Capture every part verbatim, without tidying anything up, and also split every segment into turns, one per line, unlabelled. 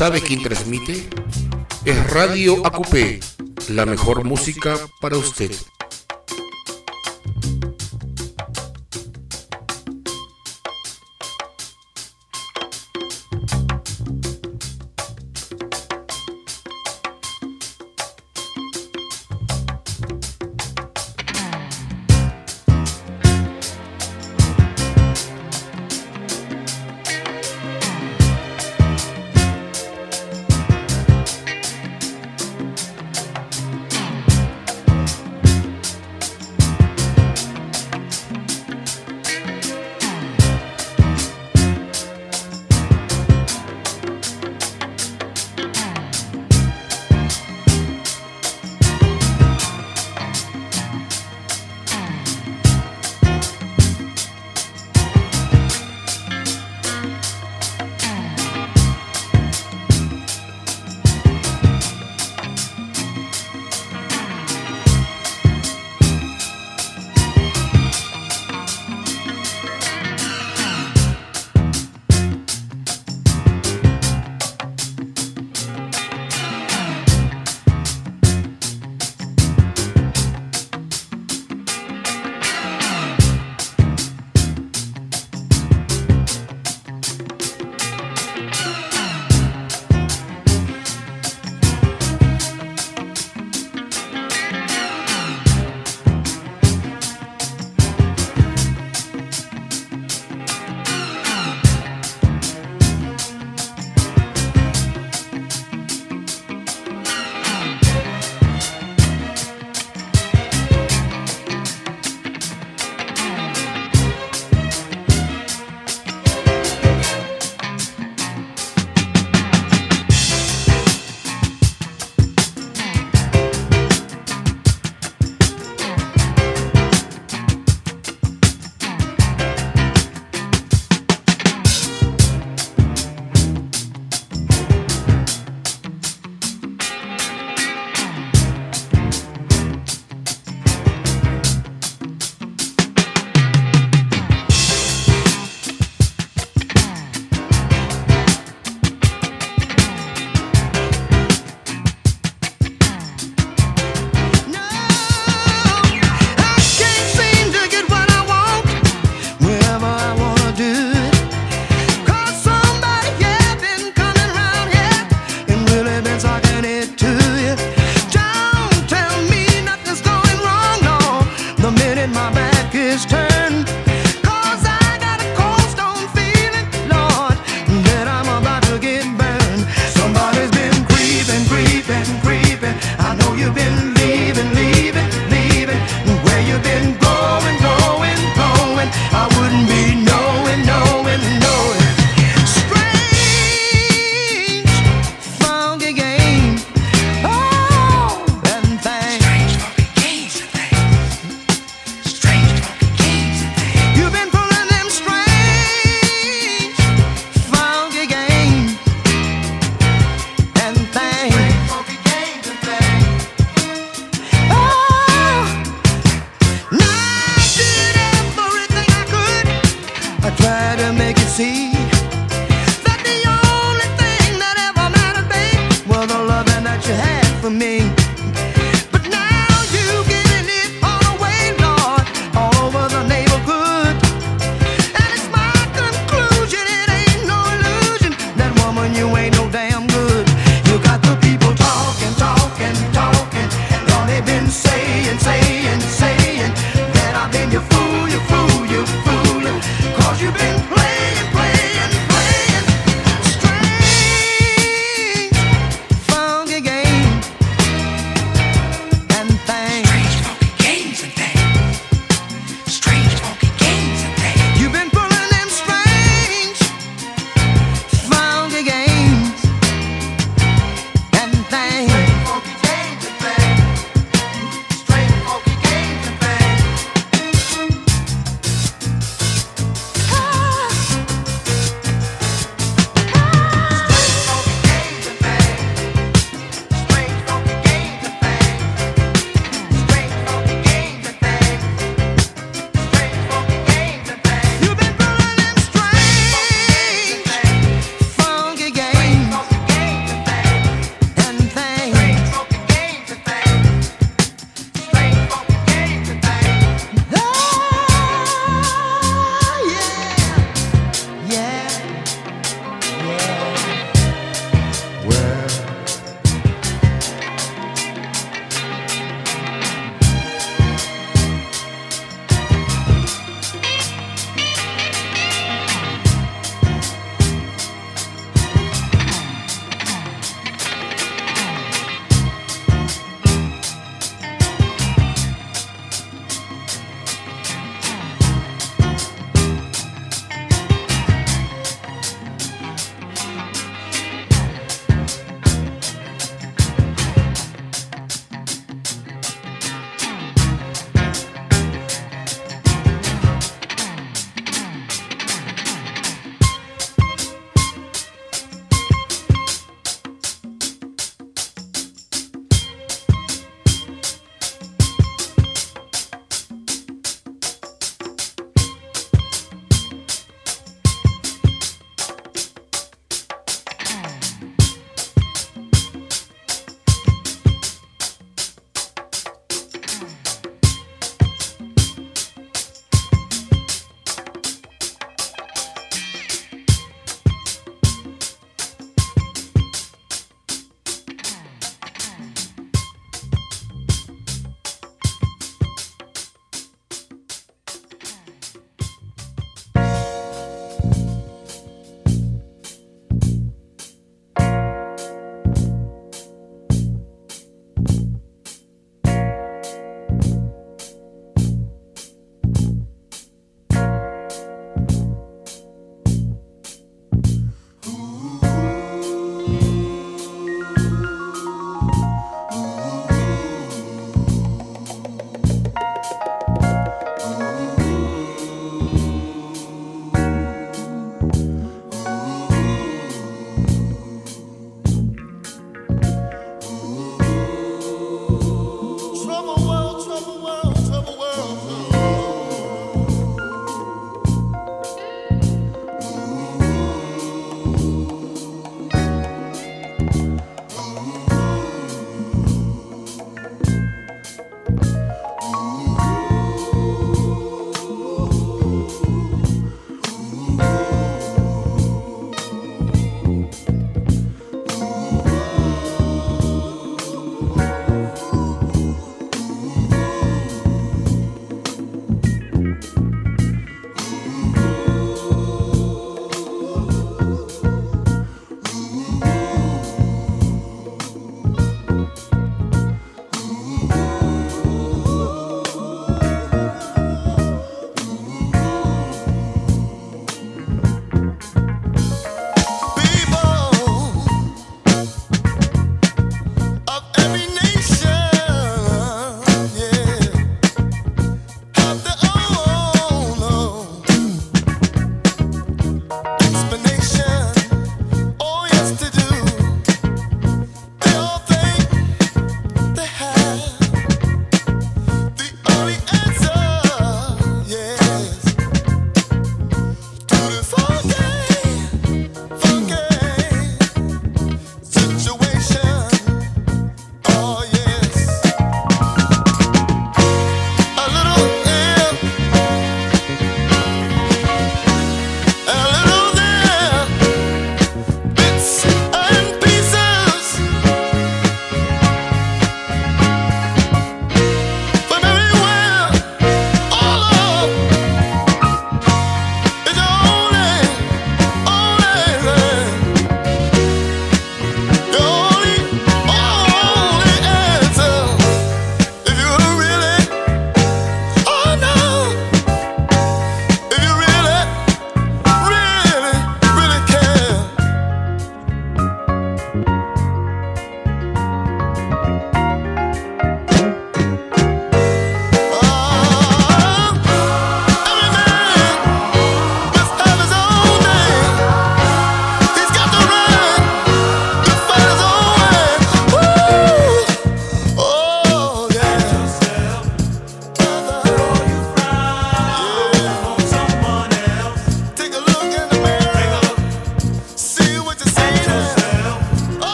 ¿Sabe quién transmite? Es Radio A Q P, la mejor música para usted.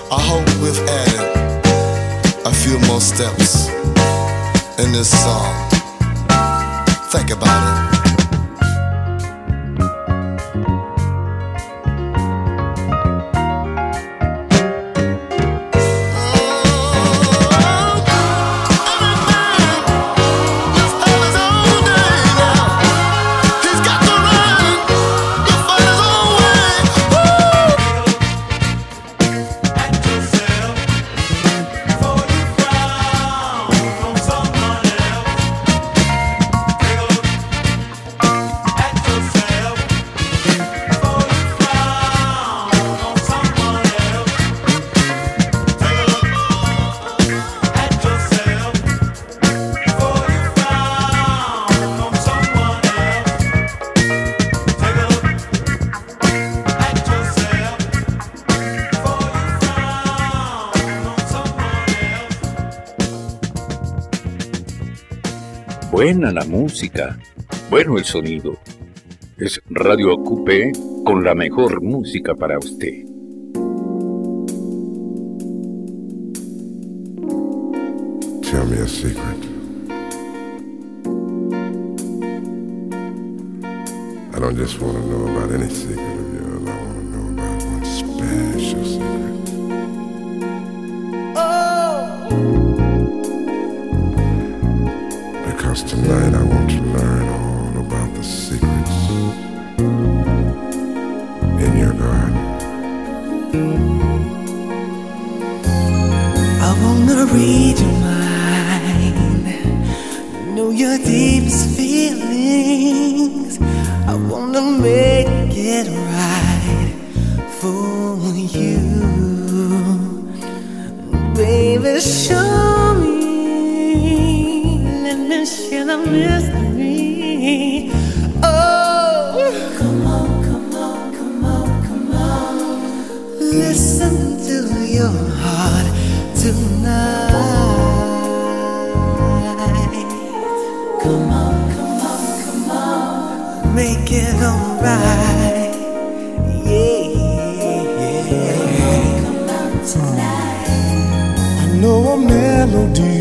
I hope we've added a few more steps in this song. Think about it.
Buena la música, bueno el sonido. Es Radio Acupé con la mejor música para usted.
Tell me a secret. I don't just want to know about any secret of yours. I want to know about one special secret. Because tonight I want to learn all about the secrets in your garden.
I wanna read your mind, know your deepest feelings. I wanna make it right for you, baby. Show me. Share the mystery. Oh, come on, come on, come on, come on. Listen to your heart tonight. Come on, come on, come on. Make it alright. Yeah, yeah. Come on tonight.
I know a melody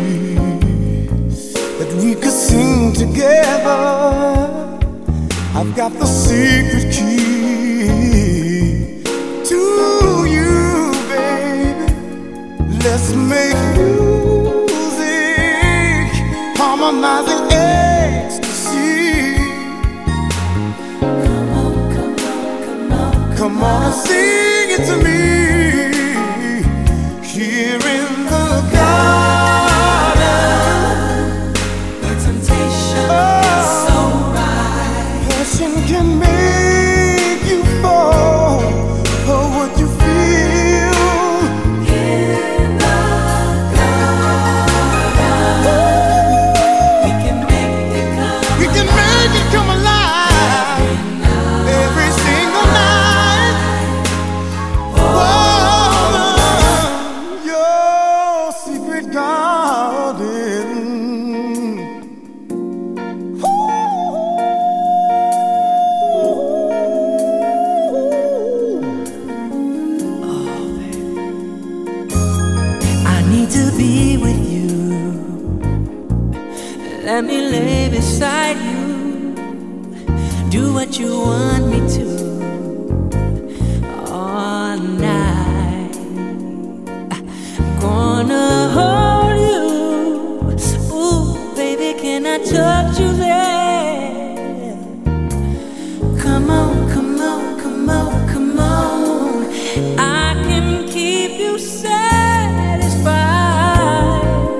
we could sing together. I've got the secret key to you, baby. Let's make music, harmonizing ecstasy.
Come on, come on, come on,
come on and sing it to me. Here in the garden, can make you fall for what you feel
in the garden. We can make it come.
We can make it come alive every single night. Oh, your secret garden.
Let me lay beside you. Do what you want me to all night. I'm gonna hold you. Ooh, baby, can I touch you there? Come on, come on, come on, come on. I can keep you satisfied,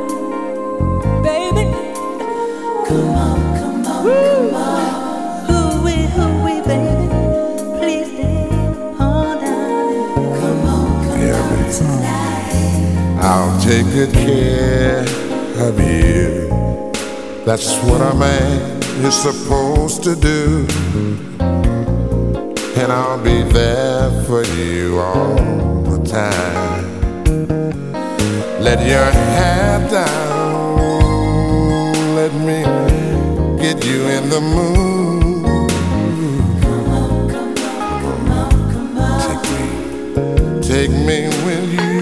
baby. Come on, come on, come on. Hooey, hooey, baby. Please stay on down. Come on, come
Yeah,
on
baby.
tonight.
I'll take good care of you. That's what a man is supposed to do. And I'll be there for you all the time. Let your hair down. Let me get you in the mood.
Come on, come on, come on, come on.
Take me, take me with you.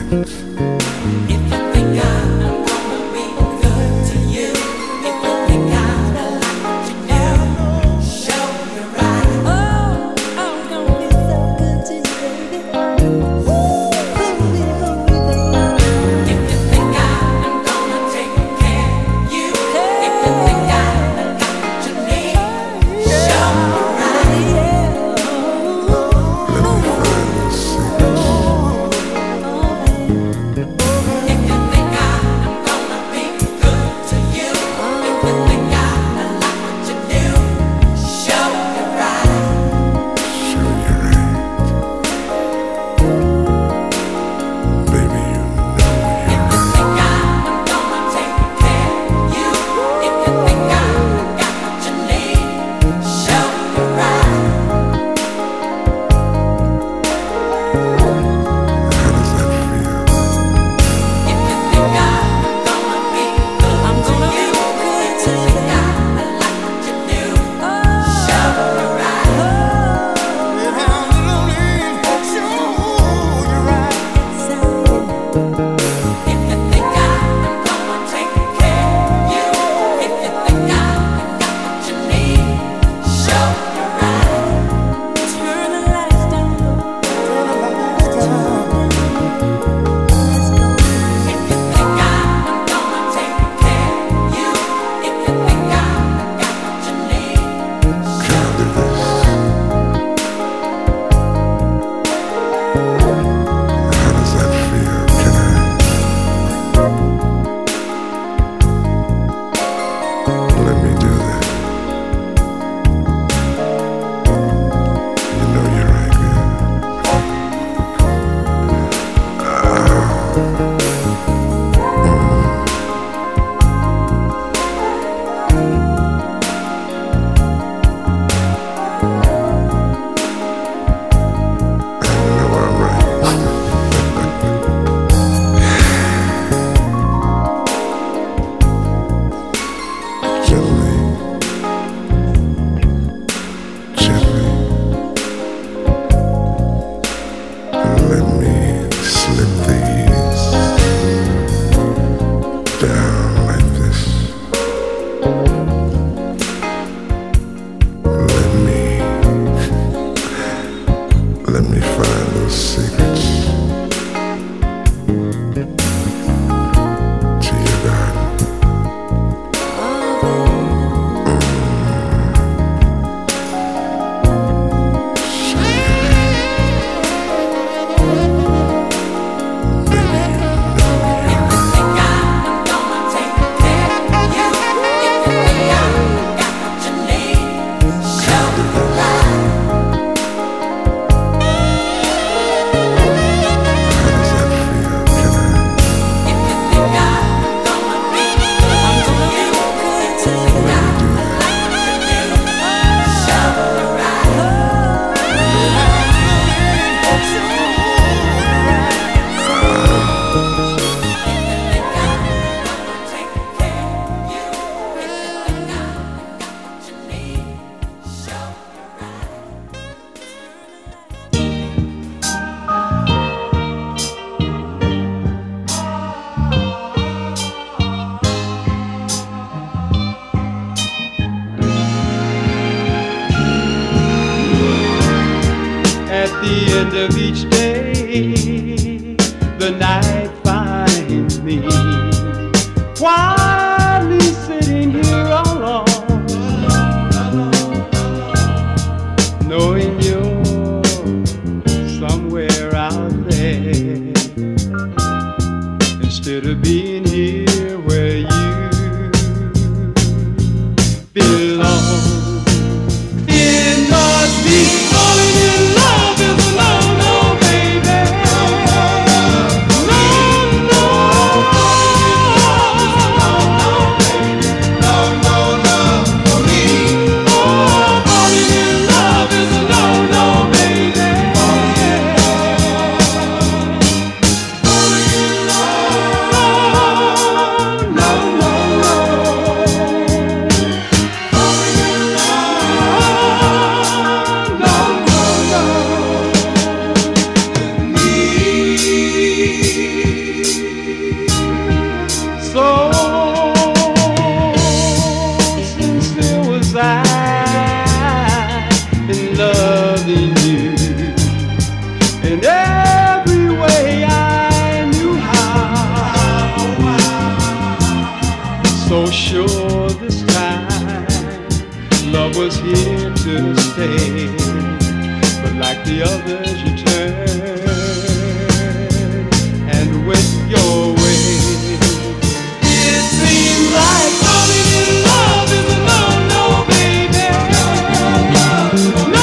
end of each day, the night finds me quietly sitting here alone, knowing you're somewhere out there, instead of being here where you belong. It must be falling in love is a no-no, baby. No, no. No, no, no, for me. Oh, falling in love is a no-no, baby. Falling in love, no, no. was here to stay, but like the others you turned and went your way. It seems like falling in love is a no-no, baby. No, no.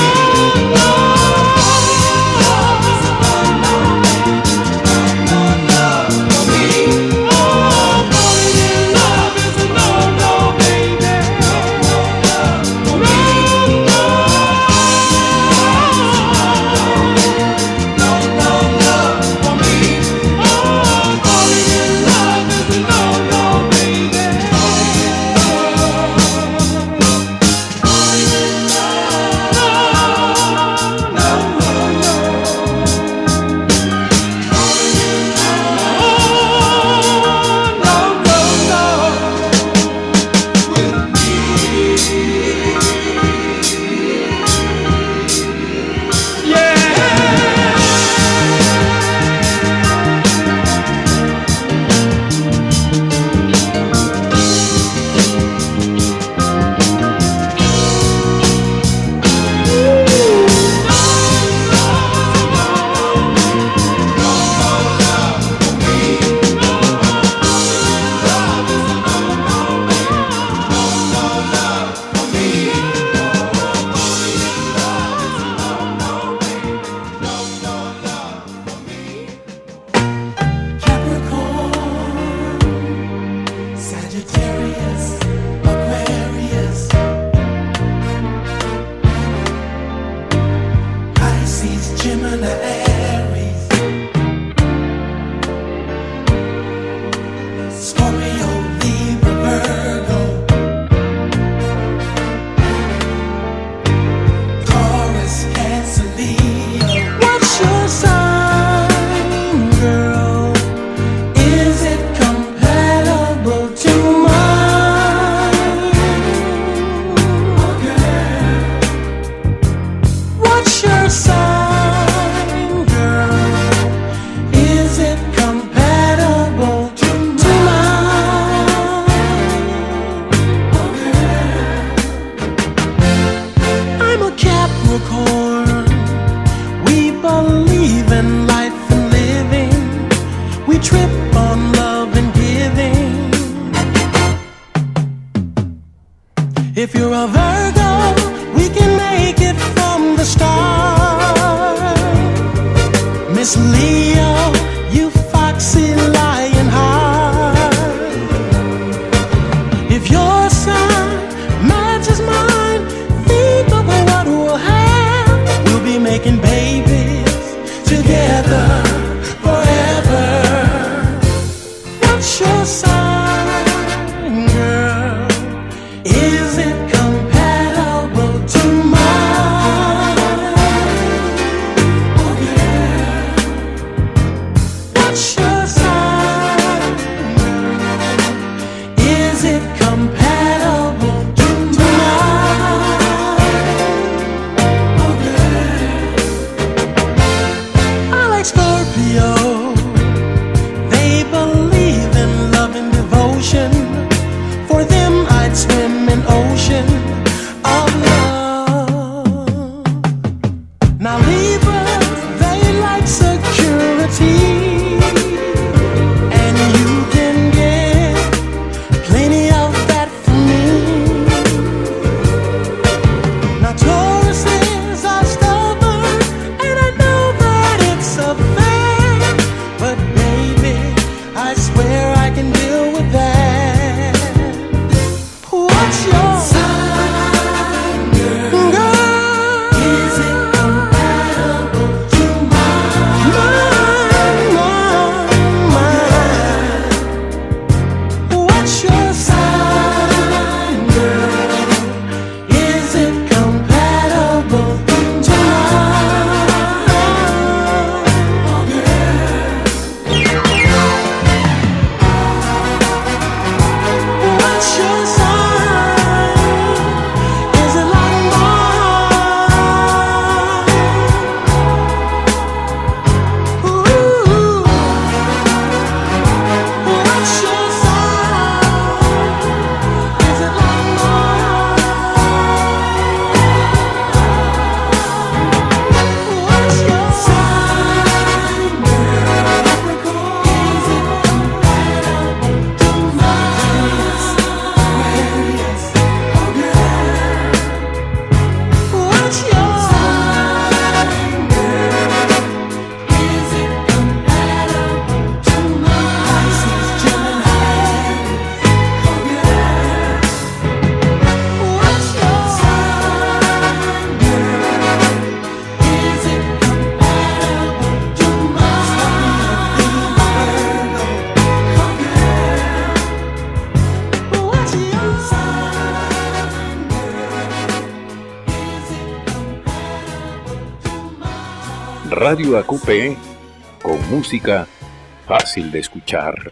If you're a Virgo, we can make it from the start. Miss Leo, you foxy lion heart. If your sign matches mine, think of what we'll have. We'll be making babies together forever. What's your sign, girl? Is it compatible to mine? Oh yeah. What's your sign? Is it compatible to mine? Oh yeah. I like Scorpio. They believe in love and devotion. For them I'd swim an ocean of love. Now Libras, they like security.
Radio A Q P con música fácil de escuchar.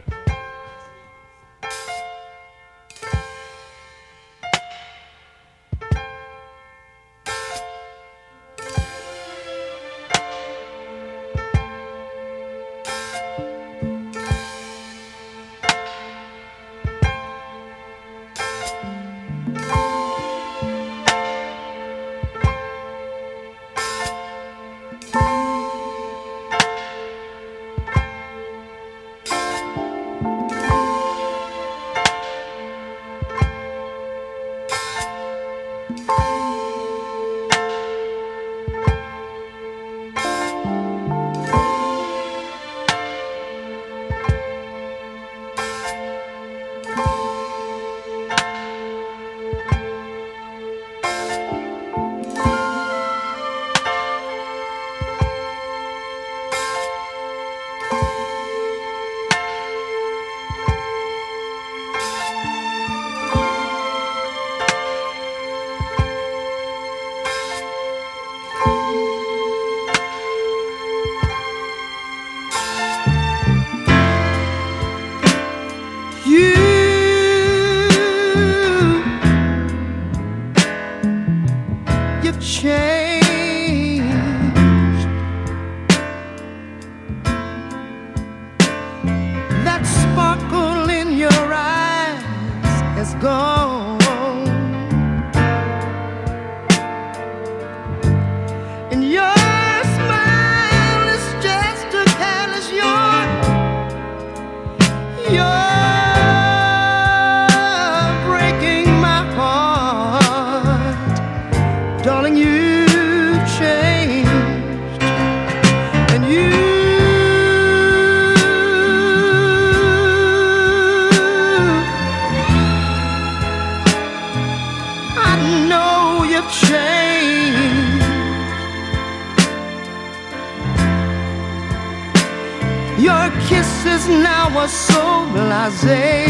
Your kisses now are so blasé,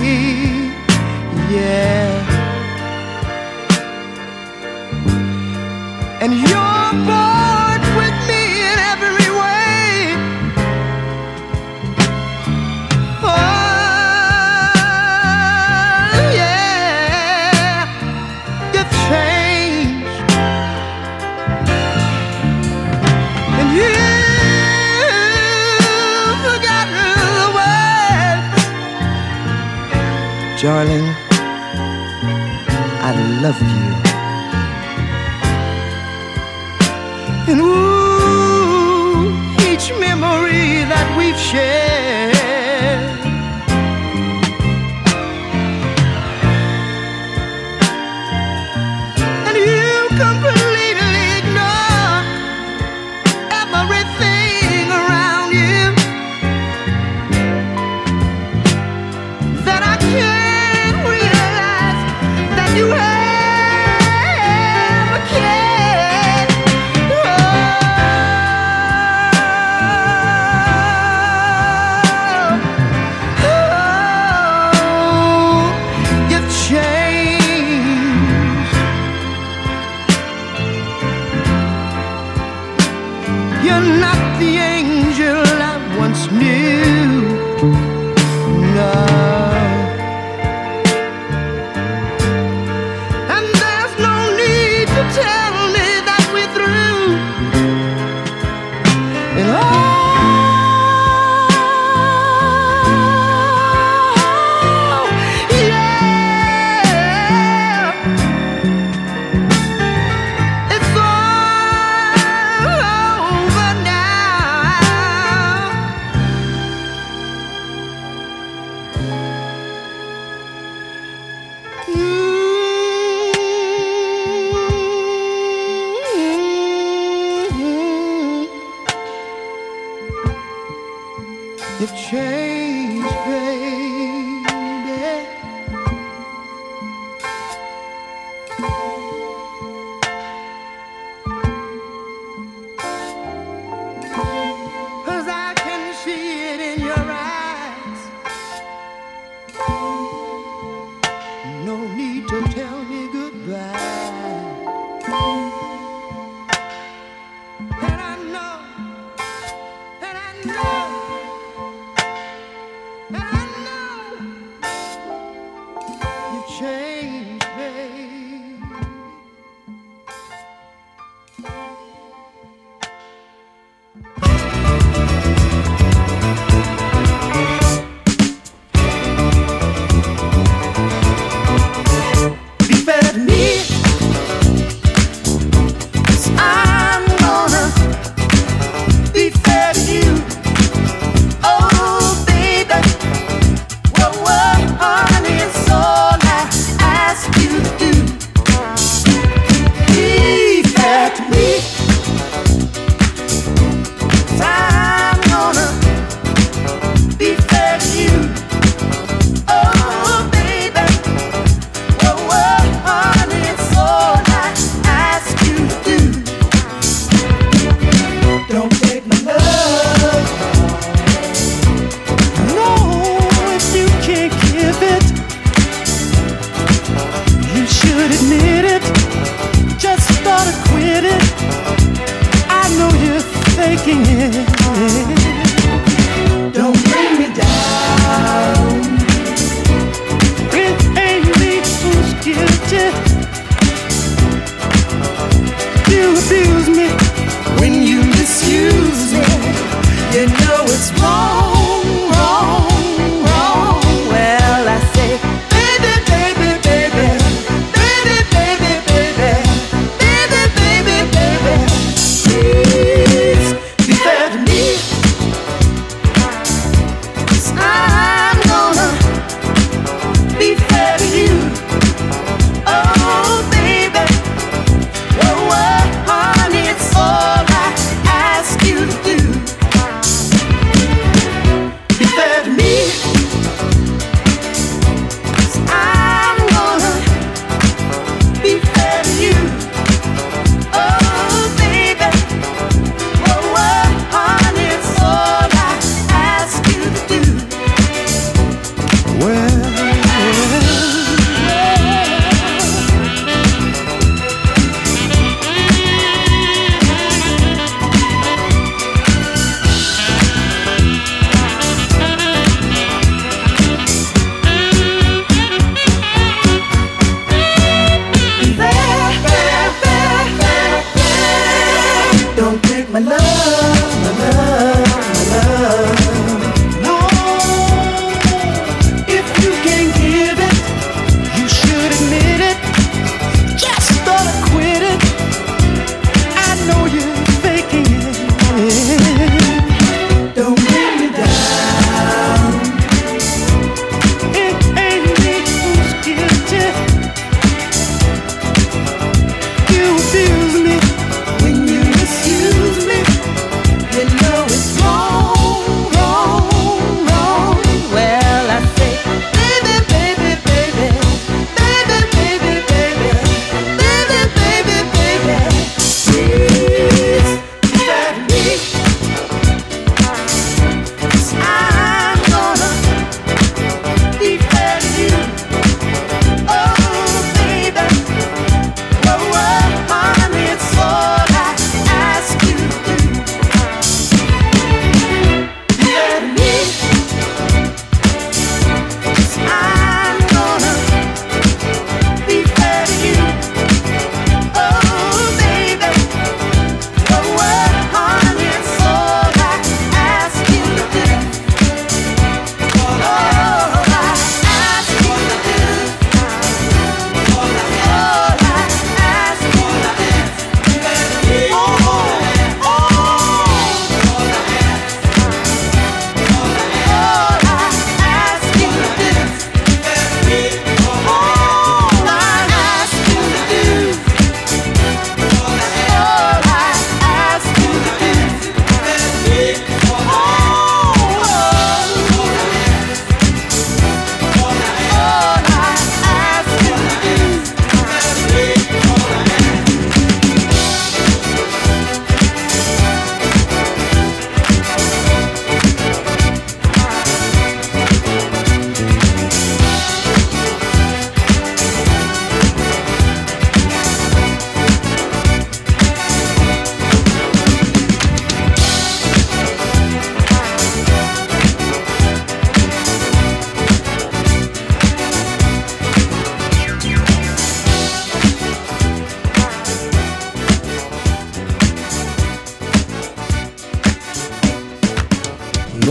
yeah. And you're bored with me in every way. Oh, yeah. You've changed, and you darling, I love you. And ooh, each memory that we've shared, and you completely ignore everything around you that I can't you ever cared. Oh, oh, you've changed. You're not the angel I once knew. No. Tell me that we're through, and oh, yeah, it's all over now. Mm. You've changed, baby. 'Cause I can see it in your eyes. No need to tell me goodbye. And I know And I know you changed me. Be better than me. 'Cause I'm gonna be fair to you. Oh, baby.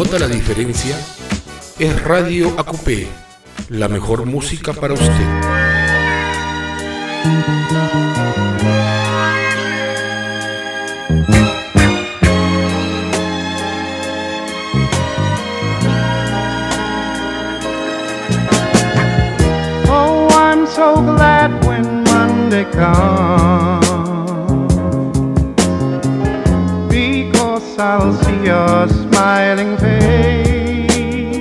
¿Nota la diferencia? Es Radio A Q P, la mejor música para usted.
Oh, I'm so glad when Monday comes, because I'll see your smiling face.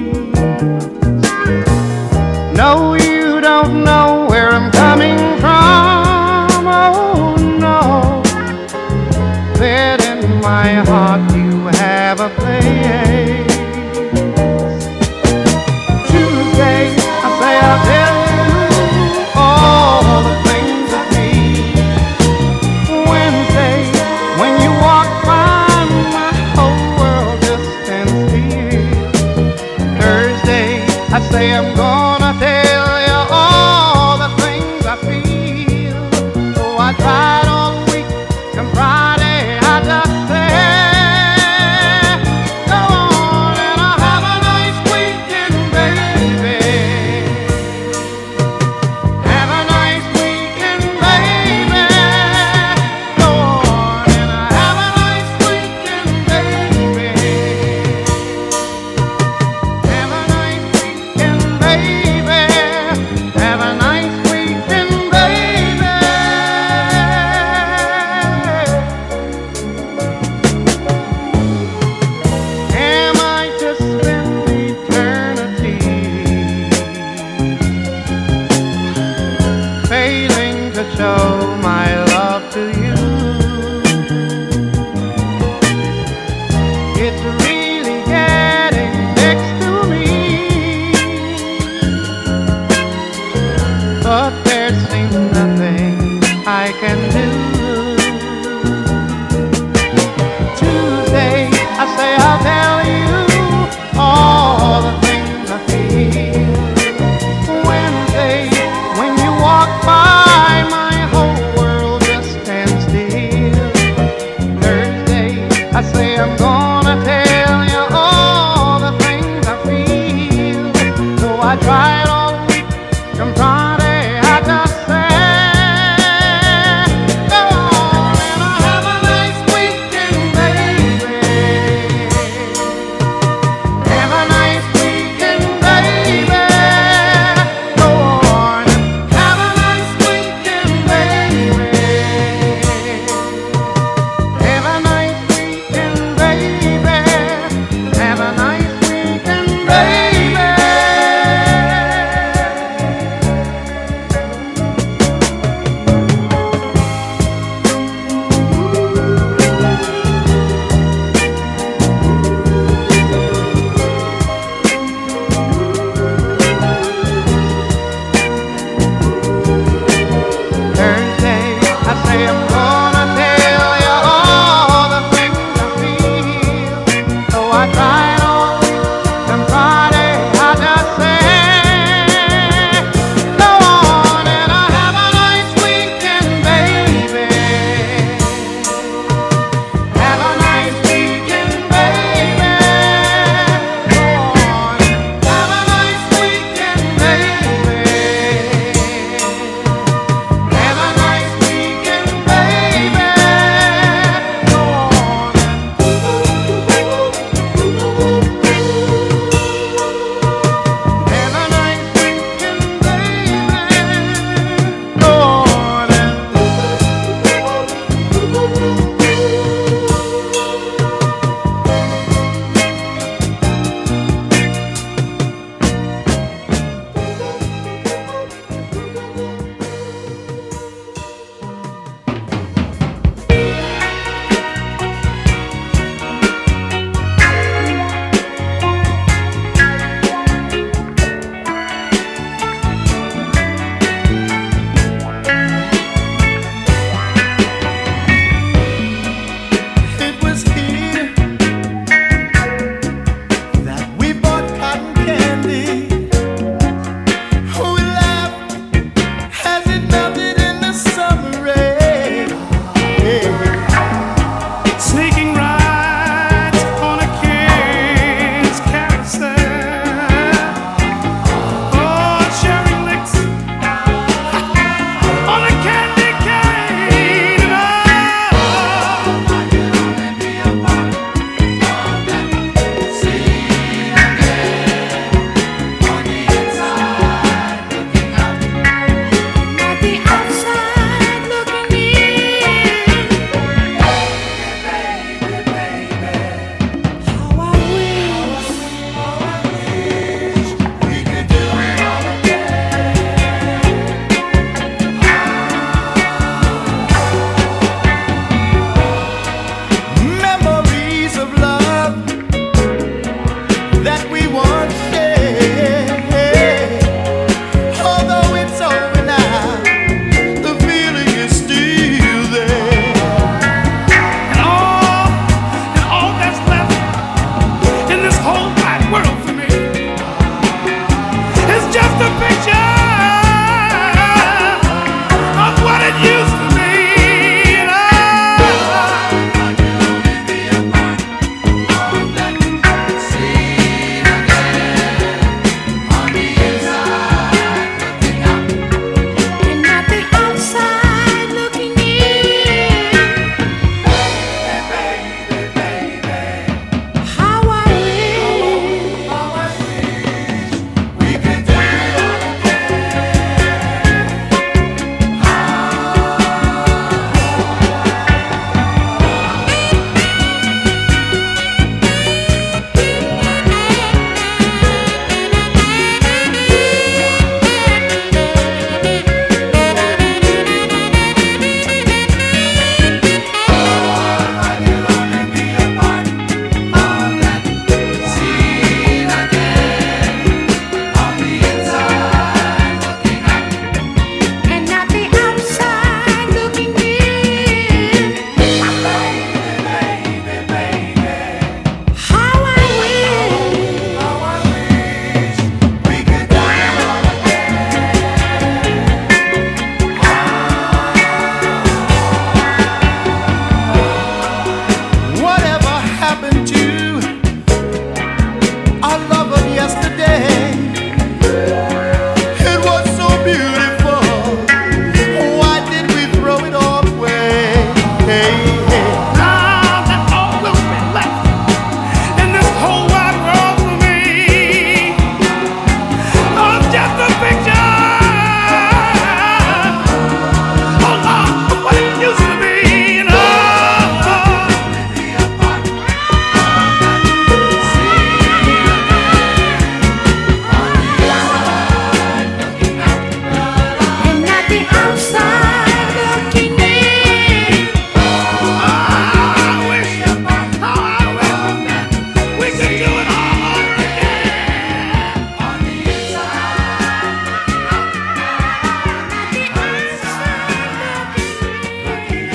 No, you don't know where I'm coming from. Oh no, that in my heart you have a place. Tuesday, I say I'll tell you all the things I feel. Wednesday, when you walk by, my whole world just stands still. Thursday, I say I'm gonna tell you all the things I feel. So I tried all week, come Friday, I just say, go on and I'll have a nice weekend, baby. Have a nice weekend, baby. Go on and I'll have a nice weekend, baby. Have a nice weekend, baby. Have a nice weekend, baby. Am I to spend eternity failing to show my love to you? It's really getting next to me, but there seems nothing I can do. Tuesday, I say I'll tell you all the things I feel. Wednesday, when you walk by, my whole world just stands still. Thursday, I say I'm gonna tell you all the things I feel. So I tried all week, come Friday, I just say, go on and I'll have a nice weekend, baby. Have a nice weekend, baby. Go on and have a nice weekend, baby. Have a nice weekend, baby. Have a nice weekend, baby. just a picture of what it used to be. And I can only be a part of that scene again. On the inside, looking out,
And not the outside looking in.
baby, baby,
How I wish,
how I wish we could do it all I can only be a part of that scene again. On the inside, looking out,
and not the outside looking in.
baby, baby,
How I wish,
how I wish we could do it all again. Whatever happened to our love of yesterday? It was so beautiful. Why did we throw it all away? Now that all will be left in this whole wide world for me of just a picture, oh Lord, of what it used to be. And oh, be a part of that scene
and not the outside looking in.
I wish, how I wish we could do it all over again. On the inside, looking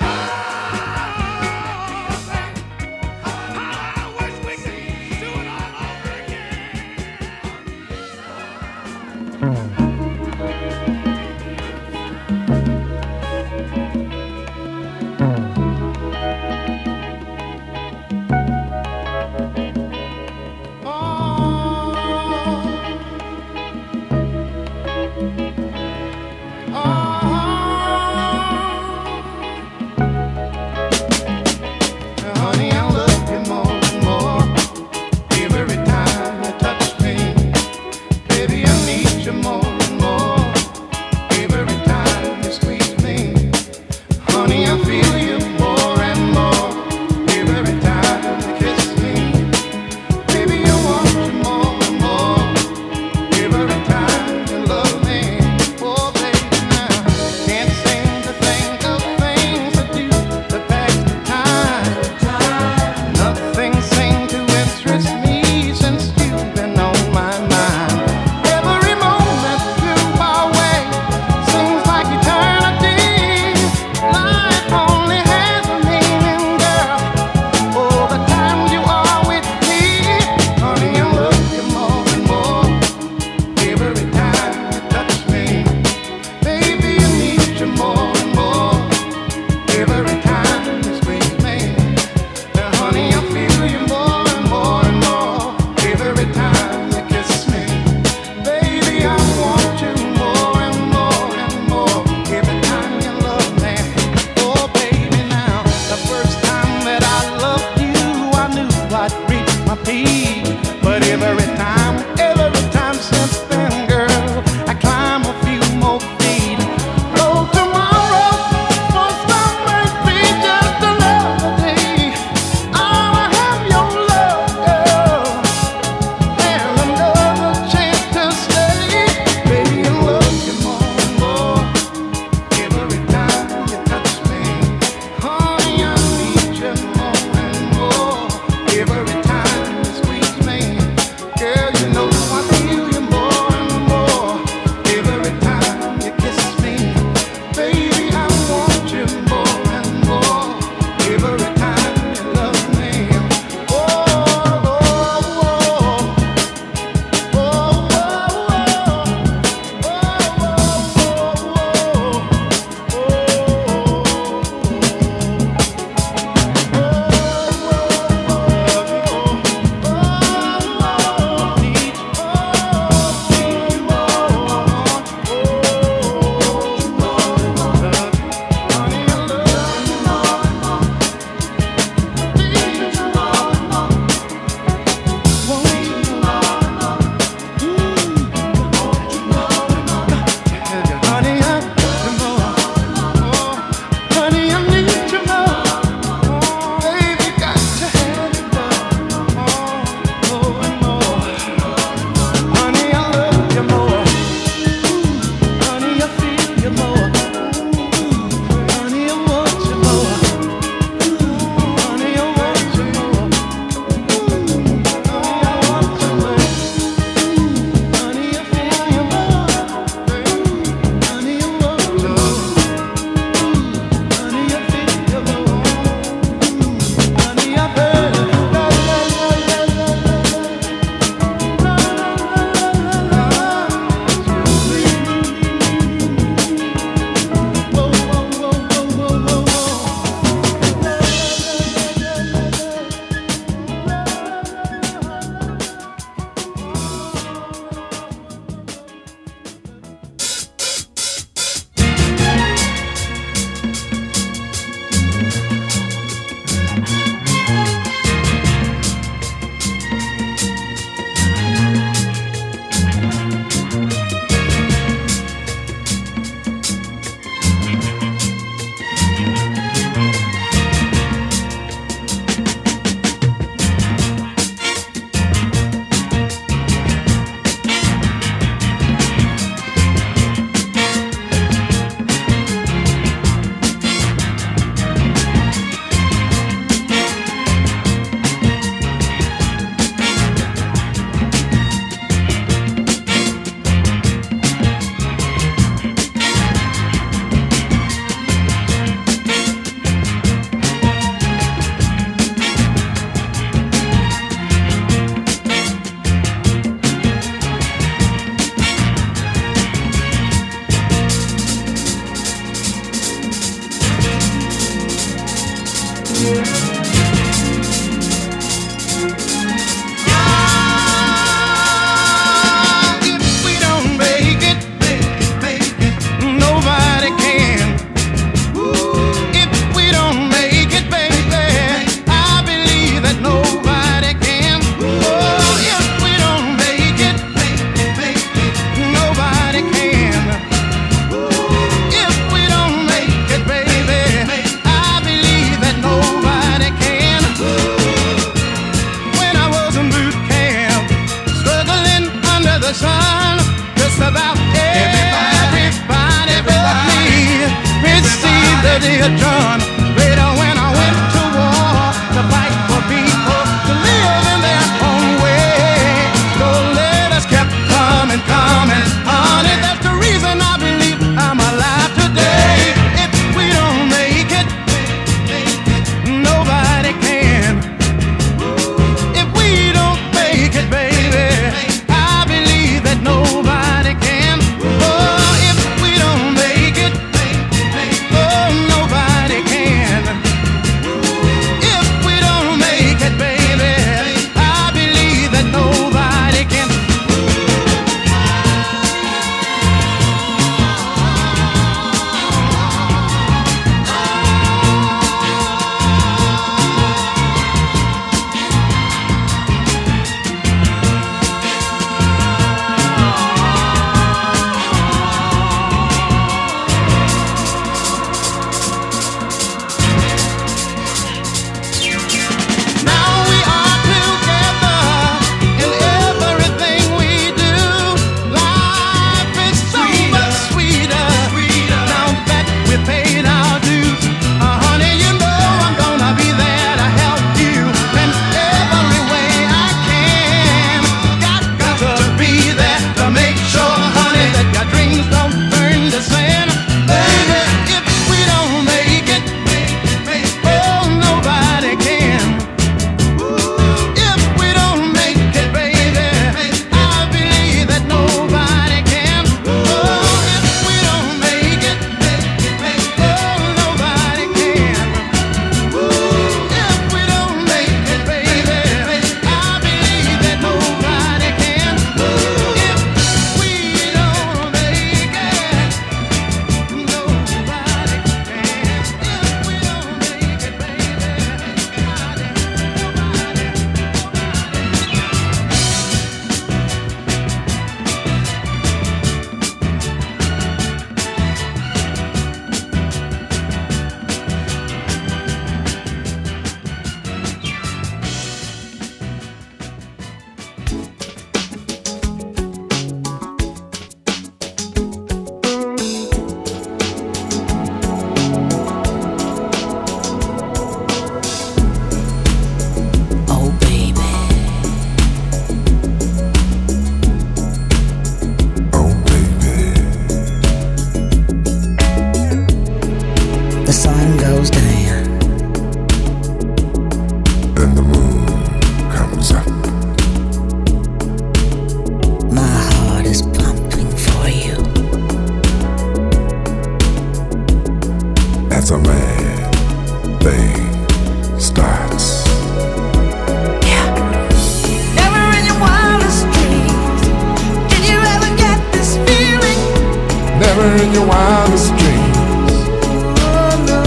out. I wish we could do it all over again. Honey, I love you more and more. Every time you touch me, baby, I need you more the sun. Just about everybody, everybody, everybody received the dear John. Later when I went to war to fight for people to live in their own way, those letters kept coming, coming, honey. That's the reason I believe I'm alive today. If we don't make it, nobody can. If we don't make it, baby, I believe that nobody can. Oh, if we don't make it, oh, nobody can. If we don't make it, baby, I believe that nobody can. Now we are together in everything we do. Life is so much sweeter now that we paid our dues. Uh, honey, you know I'm gonna be there to help you in every way I can. Got, got to be there to make sure, honey, that your dreams don't turn to sin. Baby, if we don't make it, oh, nobody can. If we don't make it, baby, I believe that nobody can. Oh, if we don't make it, oh, nobody can. If we don't make it, baby, I believe that nobody can. If we don't make it, nobody can. If we don't make it, baby,
Oh baby,
Oh, baby.
the sun goes down.
Then the moon comes up.
My heart is pumping for you.
As a mad thing starts.
Never in your wildest dreams did you ever get this feeling.
Never in your wildest dreams.
Oh no.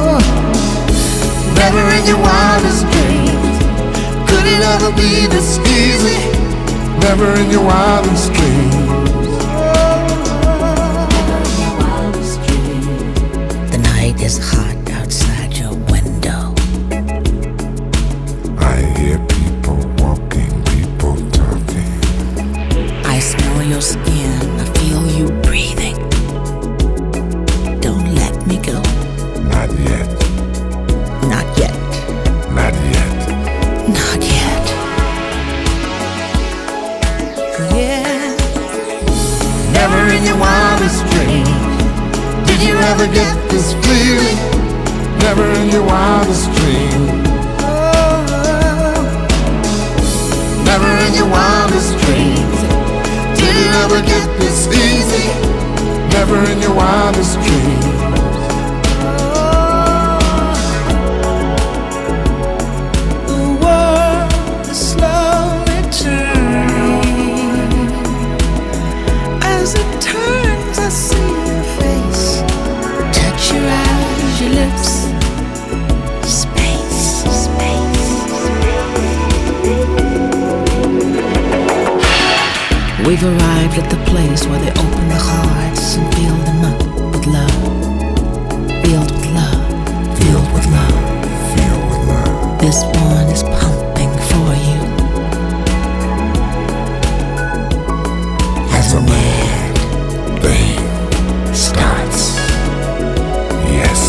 Never in your wildest dreams.
Could it ever be this easy?
Never in your wildest dreams.
The night is hot outside your window.
I hear people walking, people talking.
I smell your skin, I feel you breathing. Don't let me go.
Not yet,
Not yet.
not yet.
Not yet. Yeah.
Never in your wildest dreams did you ever get this feeling. Never in your wildest dreams. Never in your wildest dreams did you ever get this easy. Never in your wildest dreams.
The world is slowly turning. As it turns, I see your face. Touch your eyes, your lips. Space, space. We've arrived at the place where they open the hearts and fill them up with love. Filled with love.
Filled with love. Filled with love.
This one is pumping for you.
the mad thing starts. Yes.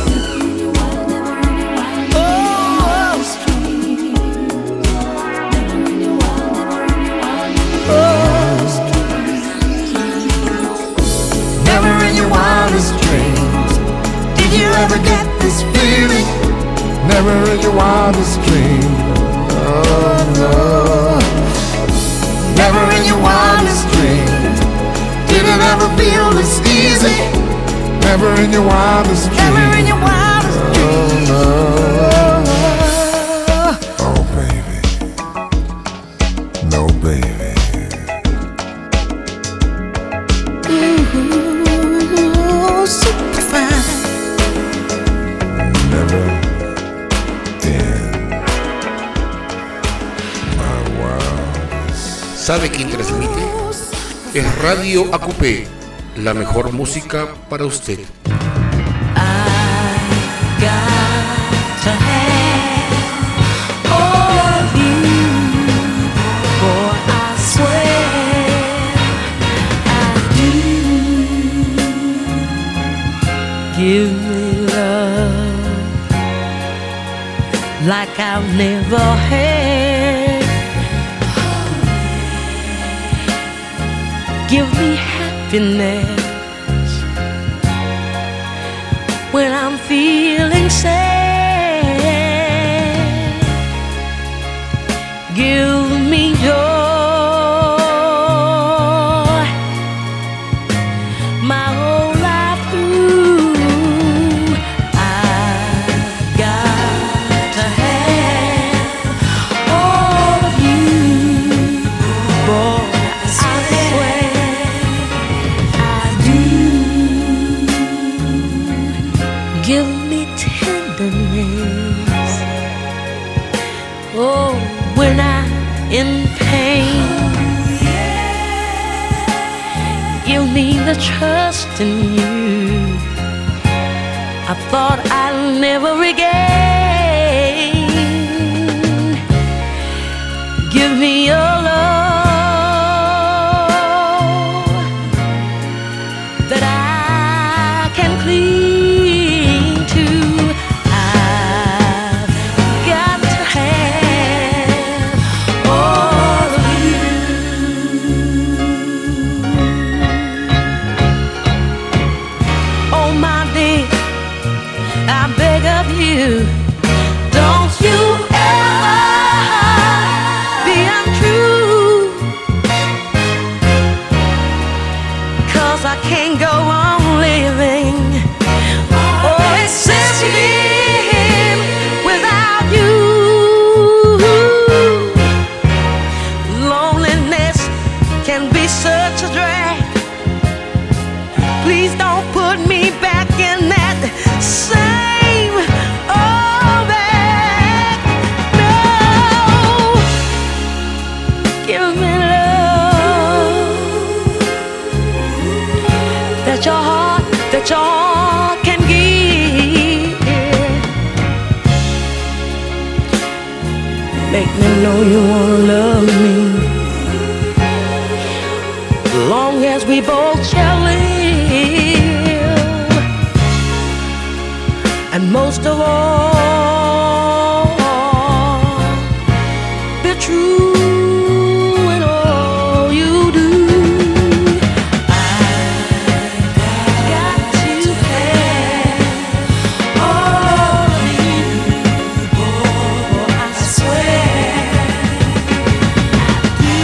Never in your wildest dreams did you ever get this feeling.
Never in your wildest dream. Oh no.
Never in your wildest dreams did it ever feel this easy.
Never in your wildest dream.
Never in your wildest dreams.
Oh no. Oh baby. No baby.
Ooh, super fine.
Never in my wildest.
¿Sabe quién transmite? Es Radio A Q P, la mejor música para usted.
To have all of you, boy, I swear I do. Give me love like I've never had. Give me happiness when I'm feeling sad. Give me joy my whole life through. I've got to have all of you, boy, I swear I do. Give me tenderness, oh, when I'm in pain. Give me the trust in you I thought I'd never regain. Give me your love that I can cling to. I've got to have all of you. Oh my dear, I beg of you, don't you ever be untrue, 'cause I can't go on living or existing without you. Loneliness can be such a drag. Please don't put me back in that same old bag. No, give me love that your heart, that your heart can give. Make me know you wanna love me, long as we both shall live. And most of all, be true in all you do. I've got to have all of you, boy, I swear I do.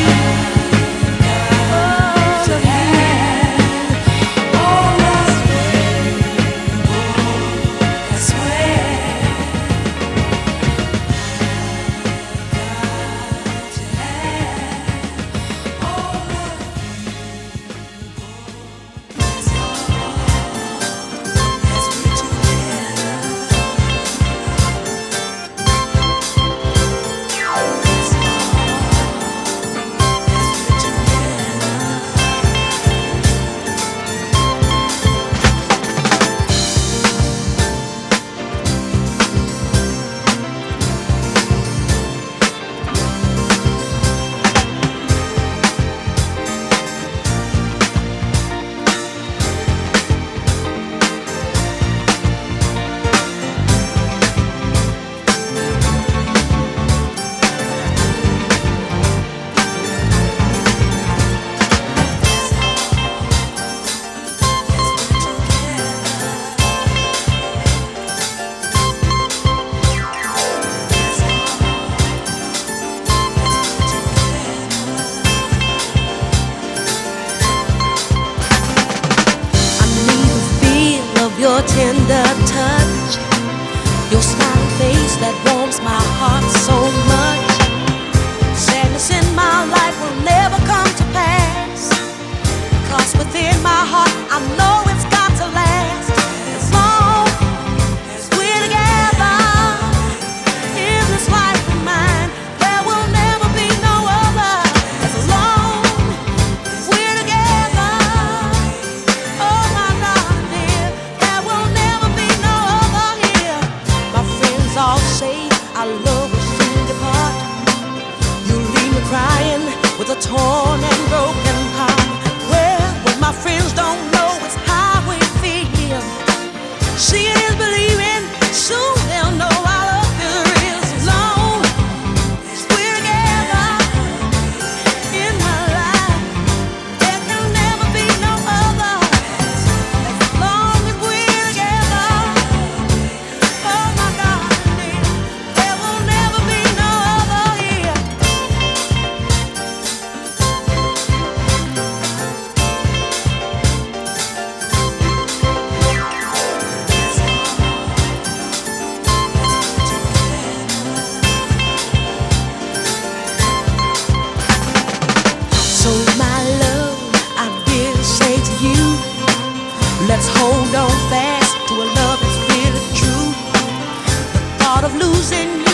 Got to have all of you, boy, I swear.
tender touch, your smiling face that warms my heart so much. Sadness in my life will never come to pass, 'cause within my heart I know it's got to last. As long as we're together in this life of mine, there will never be no other. As long as we're together, oh my darling, there will never be no other here. My friends all say our love will soon depart. You leave me crying with a torn and broken heart. Well, what my friends don't know is how we feel. Seeing is believing, soon they'll know our love is real. As long as we're together in my life, there can never be no other. As long as we're together, oh my darling, there will never be no other here. So my love, I did say to you, let's hold on fast to a love that's really true. The thought of losing you